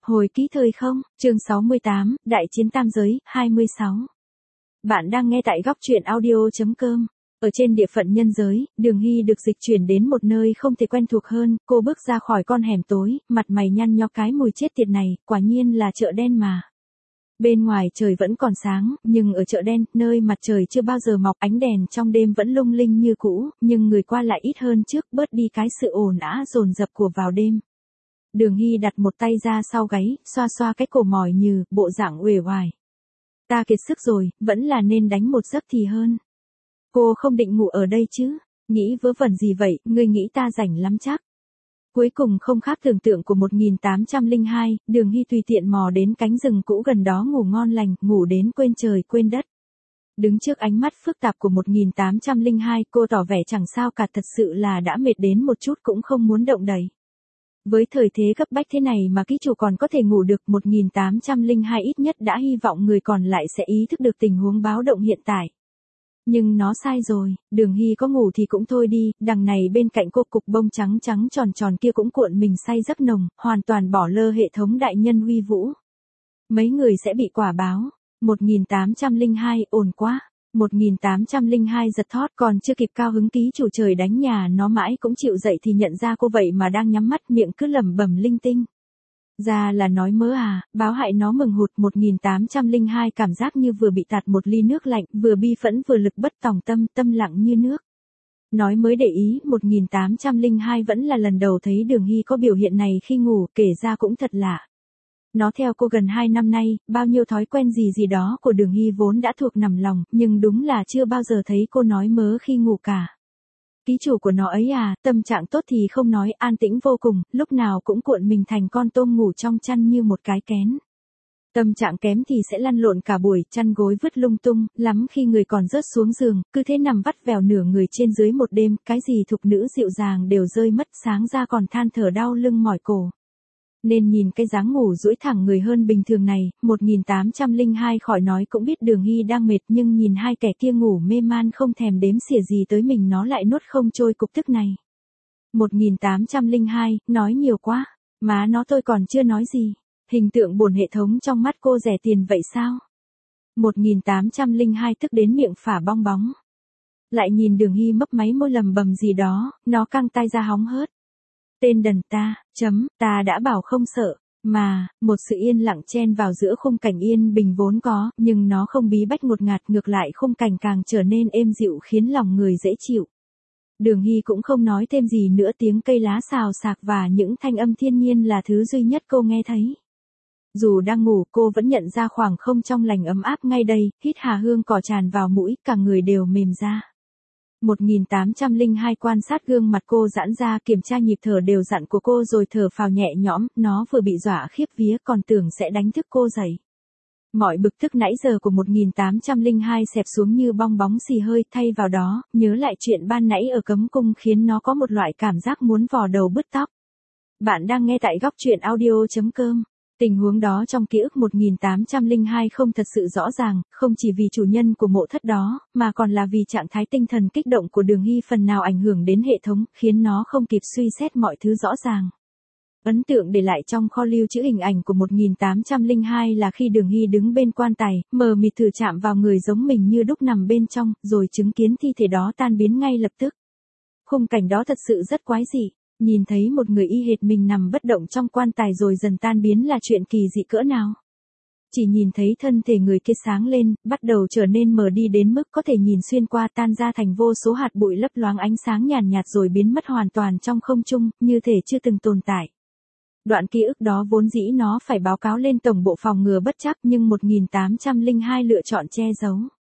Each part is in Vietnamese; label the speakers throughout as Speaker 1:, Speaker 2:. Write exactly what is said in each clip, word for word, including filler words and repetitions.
Speaker 1: Hồi ký thời không, chương sáu mươi tám, Đại chiến tam giới, hai mươi sáu. Bạn đang nghe tại góc truyện audio.com. Ở trên địa phận nhân giới, Đường Hy được dịch chuyển đến một nơi không thể quen thuộc hơn, cô bước ra khỏi con hẻm tối, mặt mày nhăn nhó cái mùi chết tiệt này, quả nhiên là chợ đen mà. Bên ngoài trời vẫn còn sáng, nhưng ở chợ đen, nơi mặt trời chưa bao giờ mọc, ánh đèn trong đêm vẫn lung linh như cũ, nhưng người qua lại ít hơn trước, bớt đi cái sự ồn ào dồn dập của vào đêm. Đường Hy đặt một tay ra sau gáy, xoa xoa cái cổ mỏi nhừ, bộ dạng uể oải. Ta kiệt sức rồi, vẫn là nên đánh một giấc thì hơn. Cô không định ngủ ở đây chứ? Nghĩ vớ vẩn gì vậy, ngươi nghĩ ta rảnh lắm chắc. Cuối cùng không khác tưởng tượng của một nghìn tám trăm lẻ hai, Đường Hy tùy tiện mò đến cánh rừng cũ gần đó ngủ ngon lành, ngủ đến quên trời quên đất. Đứng trước ánh mắt phức tạp của một nghìn tám trăm lẻ hai, cô tỏ vẻ chẳng sao cả, thật sự là đã mệt đến một chút cũng không muốn động đậy. Với thời thế cấp bách thế này mà ký chủ còn có thể ngủ được, một nghìn tám trăm lẻ hai ít nhất đã hy vọng người còn lại sẽ ý thức được tình huống báo động hiện tại. Nhưng nó sai rồi, Đường Hy có ngủ thì cũng thôi đi, đằng này bên cạnh cô cục bông trắng trắng tròn tròn kia cũng cuộn mình say giấc nồng, hoàn toàn bỏ lơ hệ thống đại nhân uy vũ. Mấy người sẽ bị quả báo. một nghìn tám trăm lẻ hai, ổn quá. một nghìn tám trăm lẻ hai giật thót, còn chưa kịp cao hứng, ký chủ trời đánh nhà nó mãi cũng chịu dậy thì nhận ra cô vậy mà đang nhắm mắt, miệng cứ lẩm bẩm linh tinh. Ra là nói mớ à, báo hại nó mừng hụt. Một nghìn tám trăm lẻ hai cảm giác như vừa bị tạt một ly nước lạnh, vừa bi phẫn vừa lực bất tòng tâm, tâm lặng như nước. Nói mới để ý, một nghìn tám trăm lẻ hai vẫn là lần đầu thấy Đường Hy có biểu hiện này khi ngủ, kể ra cũng thật lạ. Nó theo cô gần hai năm nay, bao nhiêu thói quen gì gì đó của Đường Hy vốn đã thuộc nằm lòng, nhưng đúng là chưa bao giờ thấy cô nói mớ khi ngủ cả. Ký chủ của nó ấy à, tâm trạng tốt thì không nói, an tĩnh vô cùng, lúc nào cũng cuộn mình thành con tôm ngủ trong chăn như một cái kén. Tâm trạng kém thì sẽ lăn lộn cả buổi, chăn gối vứt lung tung, lắm khi người còn rớt xuống giường, cứ thế nằm vắt vẻo nửa người trên dưới một đêm, cái gì thục nữ dịu dàng đều rơi mất, sáng ra còn than thở đau lưng mỏi cổ. Nên nhìn cái dáng ngủ duỗi thẳng người hơn bình thường này, một nghìn tám trăm lẻ hai khỏi nói cũng biết Đường Hy đang mệt, nhưng nhìn hai kẻ kia ngủ mê man không thèm đếm xỉa gì tới mình, nó lại nuốt không trôi cục tức này. một nghìn tám trăm lẻ hai, nói nhiều quá, má nó tôi còn chưa nói gì, hình tượng bổn hệ thống trong mắt cô rẻ tiền vậy sao? một nghìn tám trăm lẻ hai tức đến miệng phả bong bóng. Lại nhìn Đường Hy mấp máy môi lầm bầm gì đó, nó căng tai ra hóng hớt. Tên đần ta, chấm, ta đã bảo không sợ, mà, một sự yên lặng chen vào giữa khung cảnh yên bình vốn có, nhưng nó không bí bách ngột ngạt, ngược lại khung cảnh càng trở nên êm dịu khiến lòng người dễ chịu. Đường Hy cũng không nói thêm gì nữa, tiếng cây lá xào xạc và những thanh âm thiên nhiên là thứ duy nhất cô nghe thấy. Dù đang ngủ, cô vẫn nhận ra khoảng không trong lành ấm áp ngay đây, hít hà hương cỏ tràn vào mũi, cả người đều mềm ra. một nghìn tám trăm lẻ hai quan sát gương mặt cô giãn ra, kiểm tra nhịp thở đều đặn của cô rồi thở phào nhẹ nhõm, nó vừa bị dọa khiếp vía còn tưởng sẽ đánh thức cô dậy. Mọi bực tức nãy giờ của một nghìn tám trăm lẻ hai xẹp xuống như bong bóng xì hơi, thay vào đó, nhớ lại chuyện ban nãy ở cấm cung khiến nó có một loại cảm giác muốn vò đầu bứt tóc. Bạn đang nghe tại góc truyện audio.com. Tình huống đó trong ký ức một nghìn tám trăm lẻ hai không thật sự rõ ràng, không chỉ vì chủ nhân của mộ thất đó, mà còn là vì trạng thái tinh thần kích động của Đường Hy phần nào ảnh hưởng đến hệ thống, khiến nó không kịp suy xét mọi thứ rõ ràng. Ấn tượng để lại trong kho lưu trữ hình ảnh của một nghìn tám trăm lẻ hai là khi Đường Hy đứng bên quan tài, mờ mịt thử chạm vào người giống mình như đúc nằm bên trong, rồi chứng kiến thi thể đó tan biến ngay lập tức. Khung cảnh đó thật sự rất quái dị. Nhìn thấy một người y hệt mình nằm bất động trong quan tài rồi dần tan biến là chuyện kỳ dị cỡ nào. Chỉ nhìn thấy thân thể người kia sáng lên, bắt đầu trở nên mờ đi đến mức có thể nhìn xuyên qua, tan ra thành vô số hạt bụi lấp loáng ánh sáng nhàn nhạt rồi biến mất hoàn toàn trong không trung, như thể chưa từng tồn tại. Đoạn ký ức đó vốn dĩ nó phải báo cáo lên tổng bộ phòng ngừa bất trắc, nhưng một nghìn tám trăm lẻ hai lựa chọn che giấu.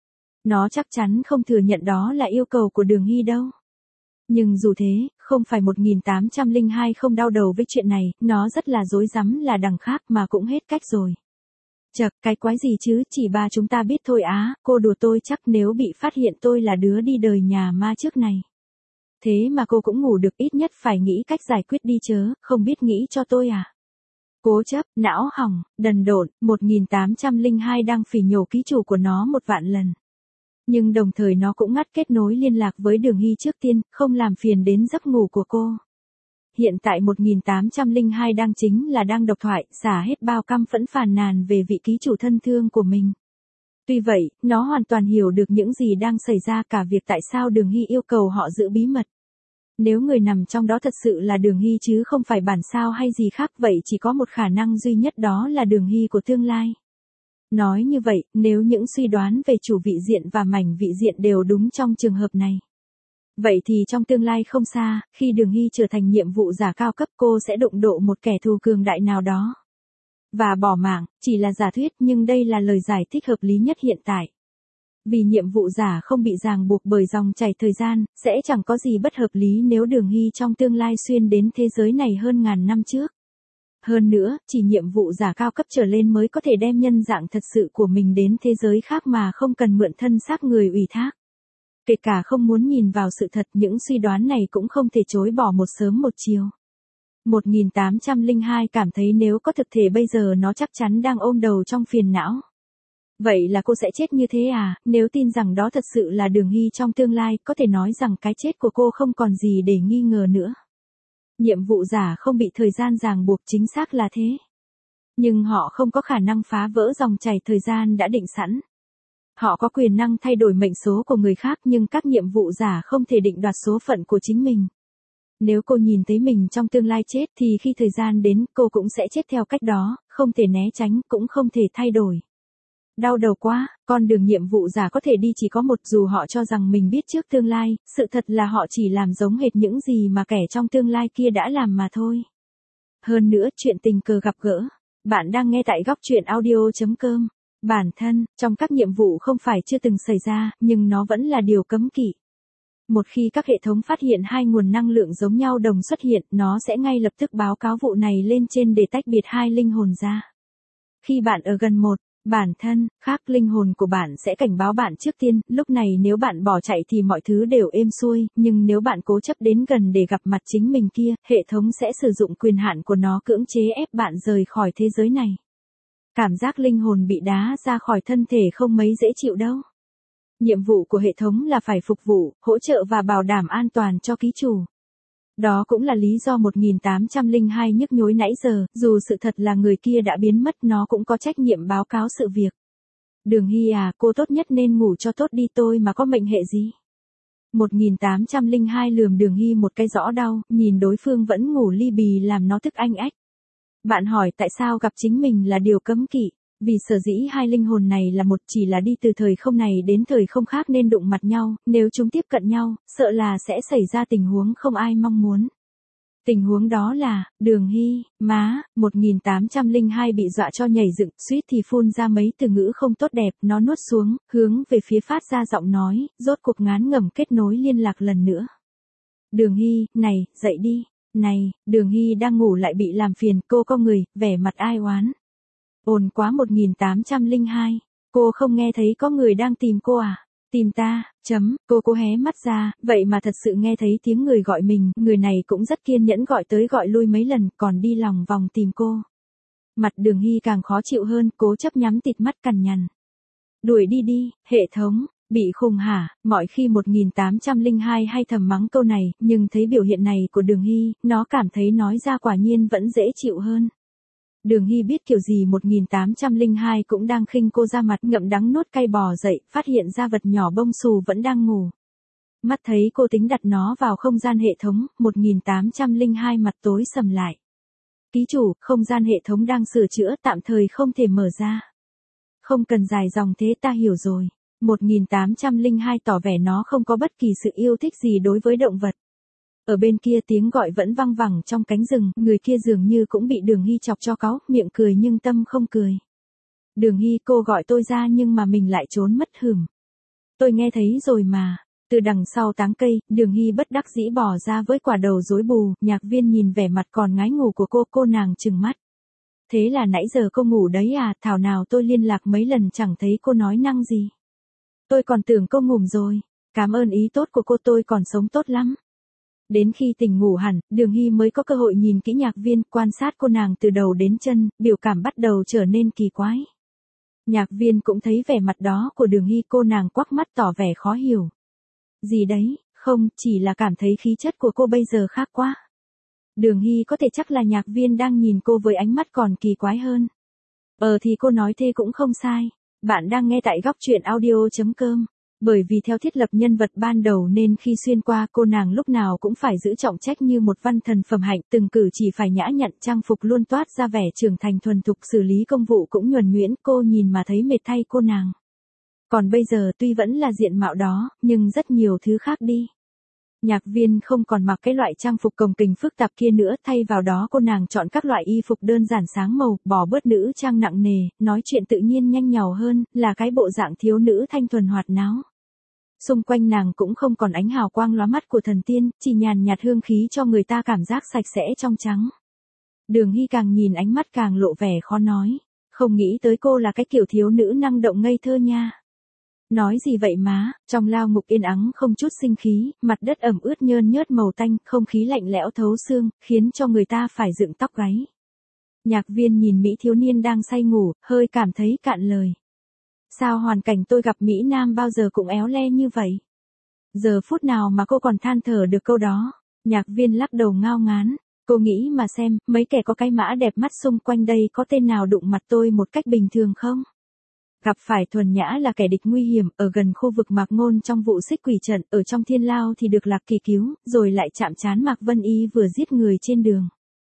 Speaker 1: Nó chắc chắn không thừa nhận đó là yêu cầu của Đường Hy đâu. Nhưng dù thế, không phải một nghìn tám trăm lẻ hai không đau đầu với chuyện này, nó rất là rối rắm là đằng khác mà cũng hết cách rồi. Chậc, cái quái gì chứ, chỉ ba chúng ta biết thôi á, cô đùa tôi chắc nếu bị phát hiện tôi là đứa đi đời nhà ma trước này. Thế mà cô cũng ngủ được, ít nhất phải nghĩ cách giải quyết đi chớ, không biết nghĩ cho tôi à. Cố chấp, não hỏng, đần độn, một nghìn tám trăm lẻ hai đang phỉ nhổ ký chủ của nó một vạn lần. Nhưng đồng thời nó cũng ngắt kết nối liên lạc với Đường Hy trước tiên, không làm phiền đến giấc ngủ của cô. hiện tại một nghìn tám trăm lẻ hai đang chính là đang độc thoại, xả hết bao căm phẫn phàn nàn về vị ký chủ thân thương của mình. Tuy vậy, nó hoàn toàn hiểu được những gì đang xảy ra, cả việc tại sao Đường Hy yêu cầu họ giữ bí mật. Nếu người nằm trong đó thật sự là Đường Hy chứ không phải bản sao hay gì khác, vậy chỉ có một khả năng duy nhất, đó là Đường Hy của tương lai. Nói như vậy, nếu những suy đoán về chủ vị diện và mảnh vị diện đều đúng trong trường hợp này, vậy thì trong tương lai không xa, khi Đường Hy trở thành nhiệm vụ giả cao cấp, cô sẽ đụng độ một kẻ thù cường đại nào đó và bỏ mạng. Chỉ là giả thuyết, nhưng đây là lời giải thích hợp lý nhất hiện tại. Vì nhiệm vụ giả không bị ràng buộc bởi dòng chảy thời gian, sẽ chẳng có gì bất hợp lý nếu Đường Hy trong tương lai xuyên đến thế giới này hơn ngàn năm trước. Hơn nữa, chỉ nhiệm vụ giả cao cấp trở lên mới có thể đem nhân dạng thật sự của mình đến thế giới khác mà không cần mượn thân xác người ủy thác. Kể cả không muốn nhìn vào sự thật, những suy đoán này cũng không thể chối bỏ một sớm một chiều. một nghìn tám trăm lẻ hai cảm thấy nếu có thực thể bây giờ nó chắc chắn đang ôm đầu trong phiền não. Vậy là cô sẽ chết như thế à? Nếu tin rằng đó thật sự là Đường Hy trong tương lai, có thể nói rằng cái chết của cô không còn gì để nghi ngờ nữa. Nhiệm vụ giả không bị thời gian ràng buộc, chính xác là thế. Nhưng họ không có khả năng phá vỡ dòng chảy thời gian đã định sẵn. Họ có quyền năng thay đổi mệnh số của người khác, nhưng các nhiệm vụ giả không thể định đoạt số phận của chính mình. Nếu cô nhìn thấy mình trong tương lai chết thì khi thời gian đến, cô cũng sẽ chết theo cách đó, không thể né tránh, cũng không thể thay đổi. Đau đầu quá, con đường nhiệm vụ giả có thể đi chỉ có một, dù họ cho rằng mình biết trước tương lai, sự thật là họ chỉ làm giống hệt những gì mà kẻ trong tương lai kia đã làm mà thôi. Hơn nữa, chuyện tình cờ gặp gỡ. Bạn đang nghe tại góc truyện audio chấm com. Bản thân, trong các nhiệm vụ không phải chưa từng xảy ra, nhưng nó vẫn là điều cấm kỵ. Một khi các hệ thống phát hiện hai nguồn năng lượng giống nhau đồng xuất hiện, nó sẽ ngay lập tức báo cáo vụ này lên trên để tách biệt hai linh hồn ra. Khi bạn ở gần một bản thân khác, linh hồn của bạn sẽ cảnh báo bạn trước tiên, lúc này nếu bạn bỏ chạy thì mọi thứ đều êm xuôi, nhưng nếu bạn cố chấp đến gần để gặp mặt chính mình kia, hệ thống sẽ sử dụng quyền hạn của nó cưỡng chế ép bạn rời khỏi thế giới này. Cảm giác linh hồn bị đá ra khỏi thân thể không mấy dễ chịu đâu. Nhiệm vụ của hệ thống là phải phục vụ, hỗ trợ và bảo đảm an toàn cho ký chủ. Đó cũng là lý do một nghìn tám trăm lẻ hai nhức nhối nãy giờ, dù sự thật là người kia đã biến mất, nó cũng có trách nhiệm báo cáo sự việc. Đường Hy à, cô tốt nhất nên ngủ cho tốt đi, tôi mà có mệnh hệ gì. một nghìn tám trăm lẻ hai lườm Đường Hy một cái rõ đau, nhìn đối phương vẫn ngủ li bì làm nó tức anh ách. Bạn hỏi tại sao gặp chính mình là điều cấm kỵ. Vì sở dĩ hai linh hồn này là một, chỉ là đi từ thời không này đến thời không khác nên đụng mặt nhau, nếu chúng tiếp cận nhau, sợ là sẽ xảy ra tình huống không ai mong muốn. Tình huống đó là, Đường Hy, má, một nghìn tám trăm lẻ hai bị dọa cho nhảy dựng, suýt thì phun ra mấy từ ngữ không tốt đẹp, nó nuốt xuống, hướng về phía phát ra giọng nói, rốt cuộc ngán ngẩm kết nối liên lạc lần nữa. Đường Hy, này, dậy đi, này, Đường Hy đang ngủ lại bị làm phiền, cô có người, vẻ mặt ai oán. Ồn quá một nghìn tám trăm lẻ hai, cô không nghe thấy có người đang tìm cô à? Tìm ta, chấm, cô cô hé mắt ra, vậy mà thật sự nghe thấy tiếng người gọi mình, người này cũng rất kiên nhẫn gọi tới gọi lui mấy lần, còn đi lòng vòng tìm cô. Mặt Đường Hy càng khó chịu hơn, cố chấp nhắm tịt mắt cằn nhằn. Đuổi đi đi, hệ thống, bị khùng hả? Mọi khi một nghìn tám trăm lẻ hai hay thầm mắng câu này, nhưng thấy biểu hiện này của Đường Hy, nó cảm thấy nói ra quả nhiên vẫn dễ chịu hơn. Đường Hy biết kiểu gì một nghìn tám trăm lẻ hai cũng đang khinh cô ra mặt, ngậm đắng nuốt cay bò dậy, phát hiện ra vật nhỏ bông xù vẫn đang ngủ. Mắt thấy cô tính đặt nó vào không gian hệ thống, một nghìn tám trăm lẻ hai mặt tối sầm lại. Ký chủ, không gian hệ thống đang sửa chữa, tạm thời không thể mở ra. Không cần dài dòng thế, ta hiểu rồi. một nghìn tám trăm lẻ hai tỏ vẻ nó không có bất kỳ sự yêu thích gì đối với động vật. Ở bên kia tiếng gọi vẫn văng vẳng trong cánh rừng, người kia dường như cũng bị Đường Hy chọc cho cáu, miệng cười nhưng tâm không cười. Đường Hy, cô gọi tôi ra nhưng mà mình lại trốn mất hửm. Tôi nghe thấy rồi mà. Từ đằng sau táng cây, Đường Hy bất đắc dĩ bỏ ra với quả đầu rối bù, Nhạc Viên nhìn vẻ mặt còn ngái ngủ của cô, cô nàng trừng mắt. Thế là nãy giờ cô ngủ đấy à, thảo nào tôi liên lạc mấy lần chẳng thấy cô nói năng gì. Tôi còn tưởng cô ngủ rồi, cảm ơn ý tốt của cô, tôi còn sống tốt lắm. Đến khi tỉnh ngủ hẳn, Đường Hy mới có cơ hội nhìn kỹ Nhạc Viên, quan sát cô nàng từ đầu đến chân, biểu cảm bắt đầu trở nên kỳ quái. Nhạc Viên cũng thấy vẻ mặt đó của Đường Hy, cô nàng quắc mắt tỏ vẻ khó hiểu. Gì đấy, không, chỉ là cảm thấy khí chất của cô bây giờ khác quá. Đường Hy có thể chắc là Nhạc Viên đang nhìn cô với ánh mắt còn kỳ quái hơn. Ờ thì cô nói thế cũng không sai. Bạn đang nghe tại góc truyện audio.com. Bởi vì theo thiết lập nhân vật ban đầu nên khi xuyên qua cô nàng lúc nào cũng phải giữ trọng trách như một văn thần phẩm hạnh, từng cử chỉ phải nhã nhặn, trang phục luôn toát ra vẻ trưởng thành thuần thục, xử lý công vụ cũng nhuần nhuyễn, cô nhìn mà thấy mệt thay cô nàng. Còn bây giờ tuy vẫn là diện mạo đó, nhưng rất nhiều thứ khác đi. Nhạc Viên không còn mặc cái loại trang phục cồng kềnh phức tạp kia nữa, thay vào đó cô nàng chọn các loại y phục đơn giản sáng màu, bỏ bớt nữ trang nặng nề, nói chuyện tự nhiên nhanh nhảu hơn, là cái bộ dạng thiếu nữ thanh thuần hoạt náo. Xung quanh nàng cũng không còn ánh hào quang lóa mắt của thần tiên, chỉ nhàn nhạt hương khí cho người ta cảm giác sạch sẽ trong trắng. Đường Hy càng nhìn ánh mắt càng lộ vẻ khó nói, không nghĩ tới cô là cái kiểu thiếu nữ năng động ngây thơ nha. Nói gì vậy má, trong lao ngục yên ắng không chút sinh khí, mặt đất ẩm ướt nhơn nhớt màu tanh, không khí lạnh lẽo thấu xương, khiến cho người ta phải dựng tóc gáy. Nhạc Viên nhìn Mỹ thiếu niên đang say ngủ, hơi cảm thấy cạn lời. Sao hoàn cảnh tôi gặp Mỹ Nam bao giờ cũng éo le như vậy? Giờ phút nào mà cô còn than thở được câu đó? Nhạc Viên lắc đầu ngao ngán. Cô nghĩ mà xem, mấy kẻ có cái mã đẹp mắt xung quanh đây có tên nào đụng mặt tôi một cách bình thường không? Gặp phải Thuần Nhã là kẻ địch nguy hiểm, ở gần khu vực Mạc Ngôn trong vụ xích quỷ trận, ở trong thiên lao thì được Lạc Kỳ cứu, rồi lại chạm trán Mạc Vân Y vừa giết người trên đường.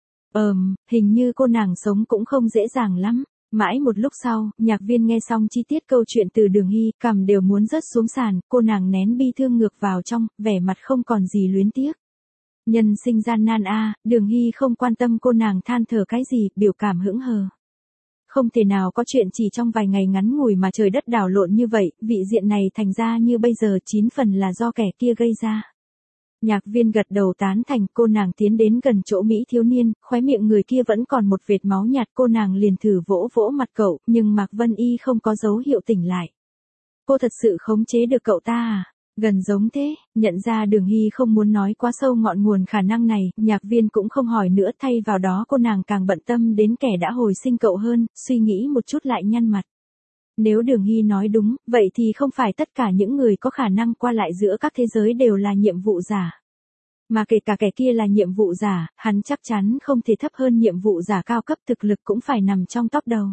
Speaker 1: Ờm, hình như cô nàng sống cũng không dễ dàng lắm. Mãi một lúc sau, Nhạc Viên nghe xong chi tiết câu chuyện từ Đường Hy, cằm đều muốn rớt xuống sàn, cô nàng nén bi thương ngược vào trong, vẻ mặt không còn gì luyến tiếc. Nhân sinh gian nan a, Đường Hy không quan tâm cô nàng than thở cái gì, biểu cảm hững hờ. Không thể nào có chuyện chỉ trong vài ngày ngắn ngủi mà trời đất đảo lộn như vậy, vị diện này thành ra như bây giờ chín phần là do kẻ kia gây ra. Nhạc Viên gật đầu tán thành, cô nàng tiến đến gần chỗ Mỹ thiếu niên, khóe miệng người kia vẫn còn một vệt máu nhạt, cô nàng liền thử vỗ vỗ mặt cậu, nhưng Mạc Vân Y không có dấu hiệu tỉnh lại. Cô thật sự khống chế được cậu ta à? Gần giống thế, nhận ra Đường Hy không muốn nói quá sâu ngọn nguồn khả năng này, Nhạc Viên cũng không hỏi nữa, thay vào đó cô nàng càng bận tâm đến kẻ đã hồi sinh cậu hơn, suy nghĩ một chút lại nhăn mặt. Nếu Đường Hy nói đúng, vậy thì không phải tất cả những người có khả năng qua lại giữa các thế giới đều là nhiệm vụ giả. Mà kể cả kẻ kia là nhiệm vụ giả, hắn chắc chắn không thể thấp hơn nhiệm vụ giả cao cấp, thực lực cũng phải nằm trong top đầu.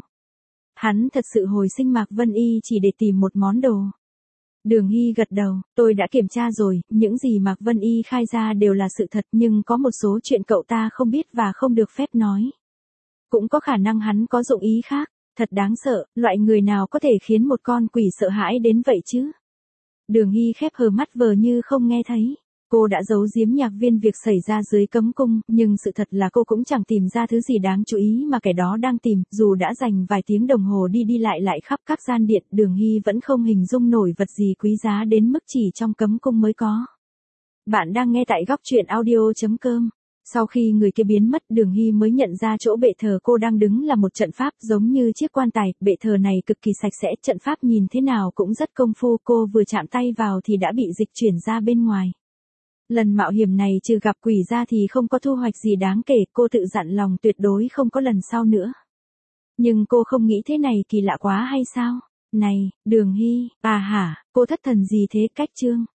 Speaker 1: Hắn thật sự hồi sinh Mạc Vân Y chỉ để tìm một món đồ. Đường Hy gật đầu, tôi đã kiểm tra rồi, những gì Mạc Vân Y khai ra đều là sự thật, nhưng có một số chuyện cậu ta không biết và không được phép nói. Cũng có khả năng hắn có dụng ý khác, thật đáng sợ, loại người nào có thể khiến một con quỷ sợ hãi đến vậy chứ? Đường Hy khép hờ mắt vờ như không nghe thấy. Cô đã giấu giếm Nhạc Viên việc xảy ra dưới cấm cung, nhưng sự thật là cô cũng chẳng tìm ra thứ gì đáng chú ý mà kẻ đó đang tìm, dù đã dành vài tiếng đồng hồ đi đi lại lại khắp các gian điện, Đường Hy vẫn không hình dung nổi vật gì quý giá đến mức chỉ trong cấm cung mới có. Bạn đang nghe tại góc truyện audio.com. Sau khi người kia biến mất, Đường Hy mới nhận ra chỗ bệ thờ cô đang đứng là một trận pháp giống như chiếc quan tài, bệ thờ này cực kỳ sạch sẽ, trận pháp nhìn thế nào cũng rất công phu, cô vừa chạm tay vào thì đã bị dịch chuyển ra bên ngoài. Lần mạo hiểm này trừ gặp quỷ ra thì không có thu hoạch gì đáng kể, cô tự dặn lòng tuyệt đối không có lần sau nữa. Nhưng cô không nghĩ thế này kỳ lạ quá hay sao? Này, Đường Hy, à hả, cô thất thần gì thế? Cách chương.